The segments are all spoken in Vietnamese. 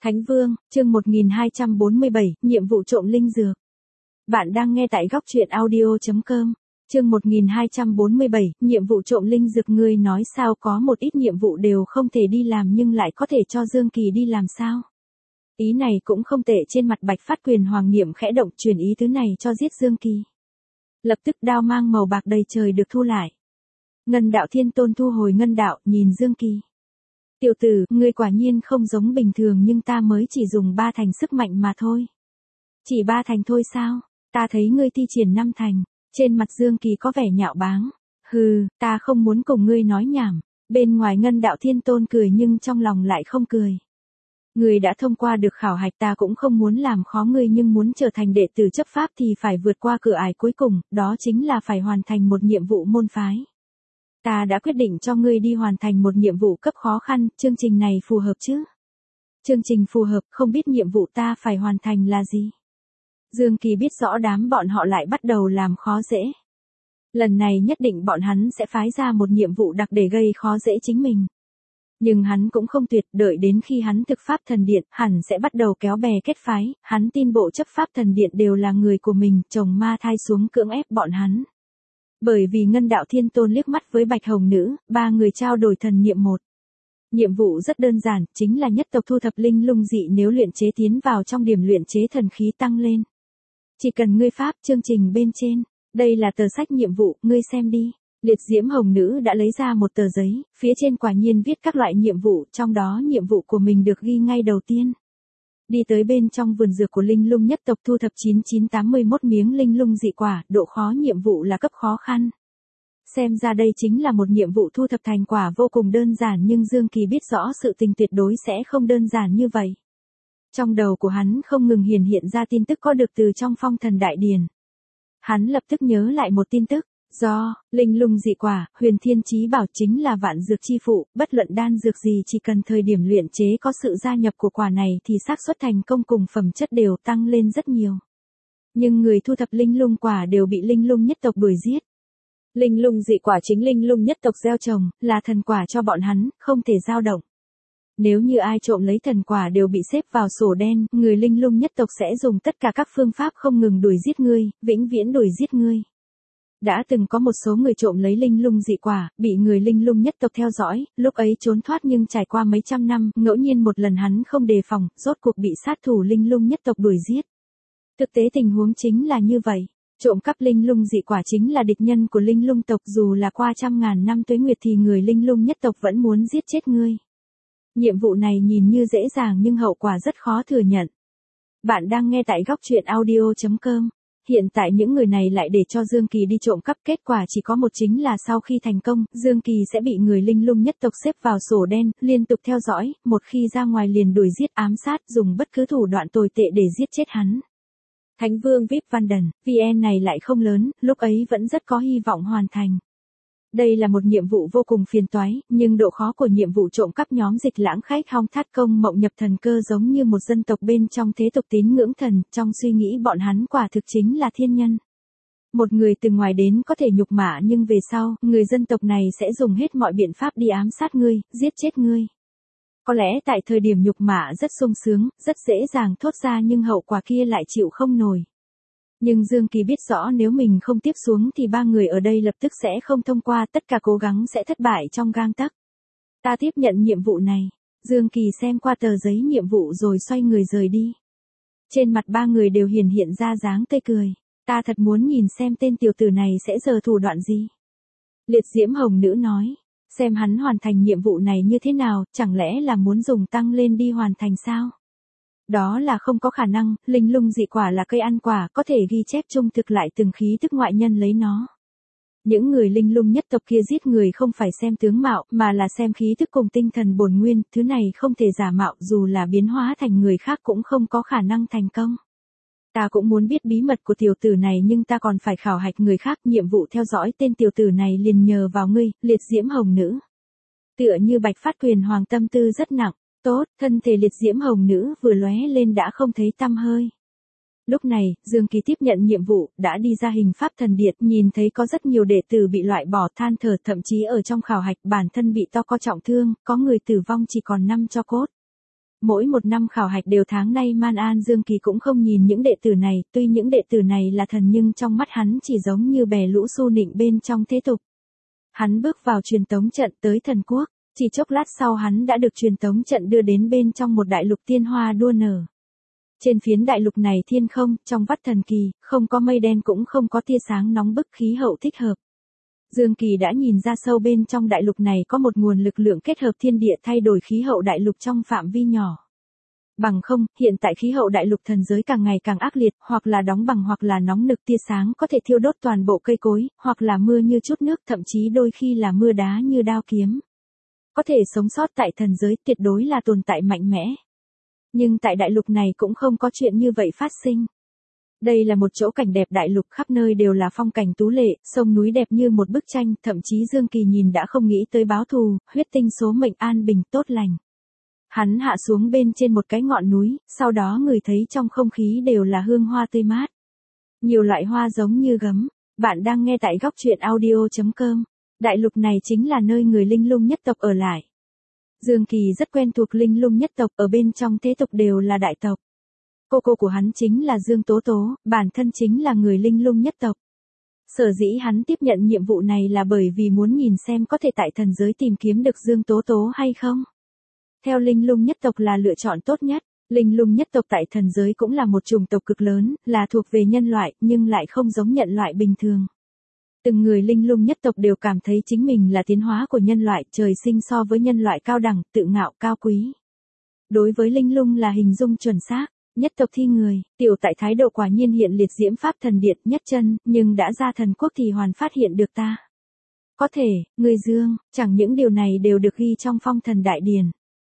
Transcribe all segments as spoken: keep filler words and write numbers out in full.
Thánh Vương, chương một nghìn hai trăm bốn mươi bảy, nhiệm vụ trộm linh dược. Bạn đang nghe tại góc truyện audio chấm com. Chương một nghìn hai trăm bốn mươi bảy, nhiệm vụ trộm linh dược. Ngươi nói sao có một ít nhiệm vụ đều không thể đi làm nhưng lại có thể cho Dương Kỳ đi làm sao? Ý này cũng không tệ. Trên mặt Bạch Phát Quyền Hoàng niệm khẽ động, truyền ý thứ này cho giết Dương Kỳ. Lập tức đao mang màu bạc đầy trời được thu lại. Ngân Đạo Thiên Tôn thu hồi ngân đạo, nhìn Dương Kỳ. Tiểu tử, ngươi quả nhiên không giống bình thường nhưng ta mới chỉ dùng ba thành sức mạnh mà thôi. Chỉ ba thành thôi sao? Ta thấy ngươi thi triển năm thành. Trên mặt Dương Kỳ có vẻ nhạo báng. Hừ, ta không muốn cùng ngươi nói nhảm. Bên ngoài Ngân Đạo Thiên Tôn cười nhưng trong lòng lại không cười. Ngươi đã thông qua được khảo hạch, ta cũng không muốn làm khó ngươi nhưng muốn trở thành đệ tử chấp pháp thì phải vượt qua cửa ải cuối cùng, đó chính là phải hoàn thành một nhiệm vụ môn phái. Ta đã quyết định cho ngươi đi hoàn thành một nhiệm vụ cấp khó khăn, chương trình này phù hợp chứ? Chương trình phù hợp, không biết nhiệm vụ ta phải hoàn thành là gì? Dương Kỳ biết rõ đám bọn họ lại bắt đầu làm khó dễ. Lần này nhất định bọn hắn sẽ phái ra một nhiệm vụ đặc để gây khó dễ chính mình. Nhưng hắn cũng không tuyệt, đợi đến khi hắn thực pháp thần điện, hẳn sẽ bắt đầu kéo bè kết phái, hắn tin bộ chấp pháp thần điện đều là người của mình, chồng ma thai xuống cưỡng ép bọn hắn. Bởi vì Ngân Đạo Thiên Tôn liếc mắt với Bạch Hồng Nữ, ba người trao đổi thần niệm một. Nhiệm vụ rất đơn giản, chính là nhất tộc thu thập linh lung dị, nếu luyện chế tiến vào trong điểm luyện chế thần khí tăng lên. Chỉ cần ngươi pháp chương trình bên trên, đây là tờ sách nhiệm vụ, ngươi xem đi. Liệt Diễm Hồng Nữ đã lấy ra một tờ giấy, phía trên quả nhiên viết các loại nhiệm vụ, trong đó nhiệm vụ của mình được ghi ngay đầu tiên. Đi tới bên trong vườn dược của linh lung nhất tộc thu thập chín chín tám mươi mốt miếng linh lung dị quả, độ khó nhiệm vụ là cấp khó khăn. Xem ra đây chính là một nhiệm vụ thu thập thành quả vô cùng đơn giản nhưng Dương Kỳ biết rõ sự tình tuyệt đối sẽ không đơn giản như vậy. Trong đầu của hắn không ngừng hiển hiện ra tin tức có được từ trong Phong Thần Đại Điển. Hắn lập tức nhớ lại một tin tức. Do, linh lung dị quả, huyền thiên chí bảo chính là vạn dược chi phụ, bất luận đan dược gì chỉ cần thời điểm luyện chế có sự gia nhập của quả này thì xác suất thành công cùng phẩm chất đều tăng lên rất nhiều. Nhưng người thu thập linh lung quả đều bị linh lung nhất tộc đuổi giết. Linh lung dị quả chính linh lung nhất tộc gieo trồng, là thần quả cho bọn hắn, không thể dao động. Nếu như ai trộm lấy thần quả đều bị xếp vào sổ đen, người linh lung nhất tộc sẽ dùng tất cả các phương pháp không ngừng đuổi giết ngươi, vĩnh viễn đuổi giết ngươi. Đã từng có một số người trộm lấy linh lung dị quả, bị người linh lung nhất tộc theo dõi, lúc ấy trốn thoát nhưng trải qua mấy trăm năm, ngẫu nhiên một lần hắn không đề phòng, rốt cuộc bị sát thủ linh lung nhất tộc đuổi giết. Thực tế tình huống chính là như vậy, trộm cắp linh lung dị quả chính là địch nhân của linh lung tộc, dù là qua trăm ngàn năm tuế nguyệt thì người linh lung nhất tộc vẫn muốn giết chết ngươi. Nhiệm vụ này nhìn như dễ dàng nhưng hậu quả rất khó thừa nhận. Bạn đang nghe tại góc truyện audio chấm com. Hiện tại những người này lại để cho Dương Kỳ đi trộm cắp, kết quả chỉ có một chính là sau khi thành công, Dương Kỳ sẽ bị người linh lung nhất tộc xếp vào sổ đen, liên tục theo dõi, một khi ra ngoài liền đuổi giết ám sát, dùng bất cứ thủ đoạn tồi tệ để giết chết hắn. Thánh Vương vê i pê Vanden, vê en này lại không lớn, lúc ấy vẫn rất có hy vọng hoàn thành. Đây là một nhiệm vụ vô cùng phiền toái, nhưng độ khó của nhiệm vụ trộm cắp nhóm Dịch Lãng Khách Hong Thát Công Mộng Nhập Thần Cơ giống như một dân tộc bên trong thế tục tín ngưỡng thần, trong suy nghĩ bọn hắn quả thực chính là thiên nhân. Một người từ ngoài đến có thể nhục mạ nhưng về sau, người dân tộc này sẽ dùng hết mọi biện pháp đi ám sát ngươi, giết chết ngươi. Có lẽ tại thời điểm nhục mạ rất sung sướng, rất dễ dàng thốt ra nhưng hậu quả kia lại chịu không nổi. Nhưng Dương Kỳ biết rõ nếu mình không tiếp xuống thì ba người ở đây lập tức sẽ không thông qua, tất cả cố gắng sẽ thất bại trong gang tấc. Ta tiếp nhận nhiệm vụ này. Dương Kỳ xem qua tờ giấy nhiệm vụ rồi xoay người rời đi. Trên mặt ba người đều hiển hiện ra dáng tươi cười. Ta thật muốn nhìn xem tên tiểu tử này sẽ giở thủ đoạn gì. Liệt Diễm Hồng Nữ nói. Xem hắn hoàn thành nhiệm vụ này như thế nào, chẳng lẽ là muốn dùng tăng lên đi hoàn thành sao? Đó là không có khả năng, linh lung dị quả là cây ăn quả, có thể ghi chép trung thực lại từng khí tức ngoại nhân lấy nó. Những người linh lung nhất tộc kia giết người không phải xem tướng mạo, mà là xem khí tức cùng tinh thần bổn nguyên, thứ này không thể giả mạo, dù là biến hóa thành người khác cũng không có khả năng thành công. Ta cũng muốn biết bí mật của tiểu tử này nhưng ta còn phải khảo hạch người khác, nhiệm vụ theo dõi tên tiểu tử này liền nhờ vào ngươi, Liệt Diễm Hồng Nữ. Tựa như Bạch Phát Quyền Hoàng tâm tư rất nặng. Tốt, thân thể Liệt Diễm Hồng Nữ vừa lóe lên đã không thấy tăm hơi. Lúc này, Dương Kỳ tiếp nhận nhiệm vụ, đã đi ra hình pháp thần điện, nhìn thấy có rất nhiều đệ tử bị loại bỏ, than thở, thậm chí ở trong khảo hạch bản thân bị to co trọng thương, có người tử vong chỉ còn năm tro cốt. Mỗi một năm khảo hạch đều tháng nay Man An Dương Kỳ cũng không nhìn những đệ tử này, tuy những đệ tử này là thần nhưng trong mắt hắn chỉ giống như bè lũ xu nịnh bên trong thế tục. Hắn bước vào truyền tống trận tới thần quốc, chỉ chốc lát sau hắn đã được truyền tống trận đưa đến bên trong một đại lục tiên hoa đua nở. Trên phiến đại lục này thiên không, trong vắt thần kỳ, không có mây đen cũng không có tia sáng nóng bức, khí hậu thích hợp. Dương Kỳ đã nhìn ra sâu bên trong đại lục này có một nguồn lực lượng kết hợp thiên địa thay đổi khí hậu đại lục trong phạm vi nhỏ. Bằng không, hiện tại khí hậu đại lục thần giới càng ngày càng ác liệt, hoặc là đóng bằng hoặc là nóng nực, tia sáng có thể thiêu đốt toàn bộ cây cối, hoặc là mưa như chút nước, thậm chí đôi khi là mưa đá như đao kiếm. Có thể sống sót tại thần giới tuyệt đối là tồn tại mạnh mẽ. Nhưng tại đại lục này cũng không có chuyện như vậy phát sinh. Đây là một chỗ cảnh đẹp đại lục, khắp nơi đều là phong cảnh tú lệ, sông núi đẹp như một bức tranh, thậm chí Dương Kỳ nhìn đã không nghĩ tới báo thù, huyết tinh số mệnh an bình tốt lành. Hắn hạ xuống bên trên một cái ngọn núi, sau đó người thấy trong không khí đều là hương hoa tươi mát. Nhiều loại hoa giống như gấm. Bạn đang nghe tại góc truyện audio chấm com. Đại lục này chính là nơi người linh lung nhất tộc ở lại. Dương Kỳ rất quen thuộc linh lung nhất tộc, ở bên trong thế tục đều là đại tộc. Cô cô của hắn chính là Dương Tố Tố, bản thân chính là người linh lung nhất tộc. Sở dĩ hắn tiếp nhận nhiệm vụ này là bởi vì muốn nhìn xem có thể tại thần giới tìm kiếm được Dương Tố Tố hay không. Theo linh lung nhất tộc là lựa chọn tốt nhất. Linh lung nhất tộc tại thần giới cũng là một chủng tộc cực lớn, là thuộc về nhân loại, nhưng lại không giống nhân loại bình thường. Từng người linh lung nhất tộc đều cảm thấy chính mình là tiến hóa của nhân loại, trời sinh so với nhân loại cao đẳng, tự ngạo cao quý. Đối với linh lung là hình dung chuẩn xác, nhất tộc thi người, tiểu tại thái độ quả nhiên hiện liệt diễm pháp thần điện nhất chân, nhưng đã ra thần quốc thì hoàn phát hiện được ta. Có thể, người Dương, chẳng những điều này đều được ghi trong phong thần đại điển.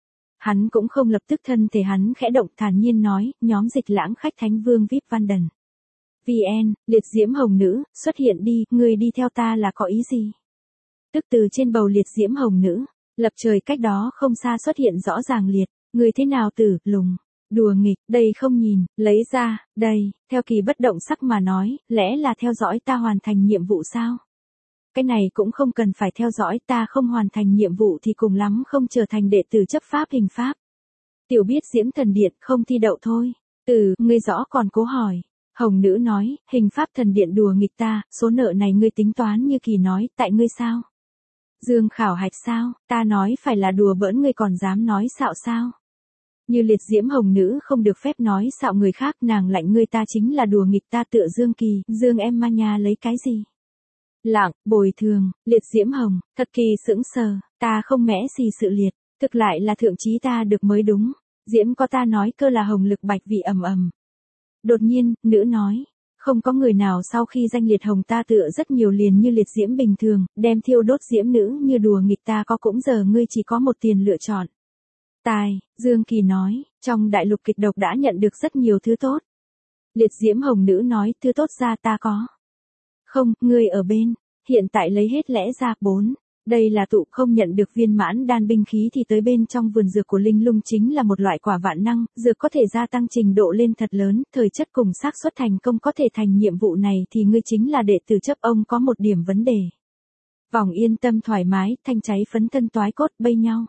Hắn cũng không lập tức, thân thể hắn khẽ động, thản nhiên nói, nhóm dịch lãng khách thánh vương vê i pê Văn Đần. vê en, liệt diễm hồng nữ, xuất hiện đi, người đi theo ta là có ý gì? Tức từ trên bầu liệt diễm hồng nữ, lập trời cách đó không xa xuất hiện rõ ràng liệt, người thế nào tử, lùng, đùa nghịch, đây không nhìn, lấy ra, đây, theo kỳ bất động sắc mà nói, lẽ là theo dõi ta hoàn thành nhiệm vụ sao? Cái này cũng không cần phải theo dõi, ta không hoàn thành nhiệm vụ thì cùng lắm không trở thành đệ tử chấp pháp hình pháp. Tiểu biết diễm thần điện không thi đậu thôi. Từ, ngươi rõ còn cố hỏi. Hồng nữ nói, hình pháp thần điện đùa nghịch ta, số nợ này ngươi tính toán như kỳ nói, tại ngươi sao? Dương khảo hạch sao, ta nói phải là đùa bỡn ngươi còn dám nói xạo sao? Như liệt diễm hồng nữ không được phép nói xạo người khác, nàng lạnh ngươi, ta chính là đùa nghịch ta tựa Dương Kỳ, Dương em ma nha lấy cái gì? Lặng, bồi thường, liệt diễm hồng, thật kỳ sững sờ, ta không mẽ gì sự liệt, thực lại là thượng trí ta được mới đúng, diễm có ta nói cơ là hồng lực bạch vị ầm ầm. Đột nhiên, nữ nói, không có người nào sau khi danh liệt hồng ta tựa rất nhiều liền như liệt diễm bình thường, đem thiêu đốt diễm nữ như đùa nghịch ta có cũng giờ ngươi chỉ có một tiền lựa chọn. Tài, Dương Kỳ nói, trong đại lục kịch độc đã nhận được rất nhiều thứ tốt. Liệt diễm hồng nữ nói, thứ tốt ra ta có. Không, ngươi ở bên, hiện tại lấy hết lẽ ra, bốn. Đây là tụ không nhận được viên mãn đan binh khí thì tới bên trong vườn dược của linh lung chính là một loại quả vạn năng, dược có thể gia tăng trình độ lên thật lớn, thời chất cùng xác suất thành công có thể thành nhiệm vụ này thì ngươi chính là đệ tử chấp ông có một điểm vấn đề. Vòng yên tâm thoải mái, thanh cháy phấn thân toái cốt bây nhau.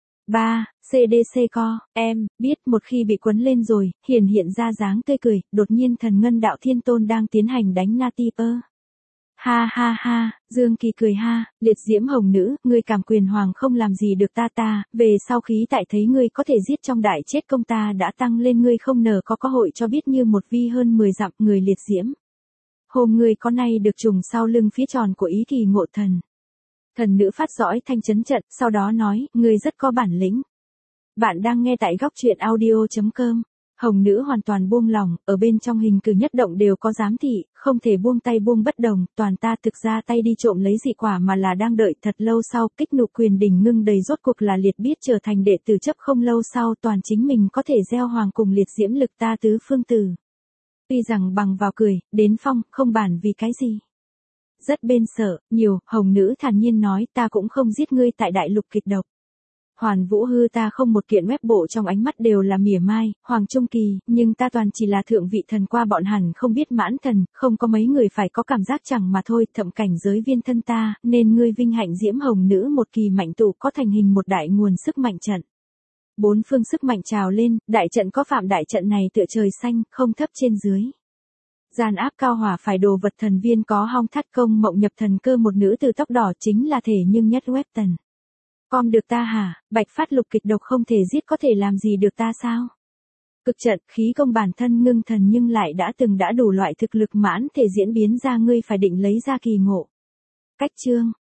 ba. xê đê xê co, em, biết một khi bị quấn lên rồi, hiển hiện ra dáng tươi cười, đột nhiên thần ngân đạo thiên tôn đang tiến hành đánh Natiper. Ha ha ha, Dương Kỳ cười ha, liệt diễm hồng nữ, ngươi cảm quyền hoàng không làm gì được ta ta, về sau khí tại thấy ngươi có thể giết trong đại chết công ta đã tăng lên ngươi không nở có cơ hội cho biết như một vi hơn mười dặm người liệt diễm. Hôm ngươi có nay được trùng sau lưng phía tròn của ý kỳ ngộ thần. Thần nữ phát dõi thanh chấn trận, sau đó nói, ngươi rất có bản lĩnh. Bạn đang nghe tại góc truyện audio chấm com. Hồng nữ hoàn toàn buông lòng, ở bên trong hình cử nhất động đều có giám thị, không thể buông tay buông bất đồng, toàn ta thực ra tay đi trộm lấy dị quả mà là đang đợi thật lâu sau, kích nụ quyền đỉnh ngưng đầy rốt cuộc là liệt biết trở thành đệ tử chấp không lâu sau toàn chính mình có thể gieo hoàng cùng liệt diễm lực ta tứ phương tử. Tuy rằng bằng vào cười, đến phong, không bản vì cái gì. Rất bên sợ, nhiều, hồng nữ thản nhiên nói ta cũng không giết ngươi tại đại lục kịch độc. Hoàn Vũ hư ta không một kiện web bộ trong ánh mắt đều là mỉa mai, Hoàng Trung Kỳ, nhưng ta toàn chỉ là thượng vị thần qua bọn hẳn không biết mãn thần, không có mấy người phải có cảm giác chẳng mà thôi, thậm cảnh giới viên thân ta, nên ngươi vinh hạnh diễm hồng nữ một kỳ mạnh tụ có thành hình một đại nguồn sức mạnh trận. Bốn phương sức mạnh trào lên, đại trận có phạm đại trận này tựa trời xanh, không thấp trên dưới. Gian áp cao hỏa phải đồ vật thần viên có hong thắt công mộng nhập thần cơ một nữ từ tóc đỏ chính là thể nhưng nhất web tần. Com được ta hả, bạch phát lục kịch độc không thể giết có thể làm gì được ta sao? Cực trận khí công bản thân ngưng thần nhưng lại đã từng đã đủ loại thực lực mãn thể diễn biến ra ngươi phải định lấy ra kỳ ngộ. Cách chương,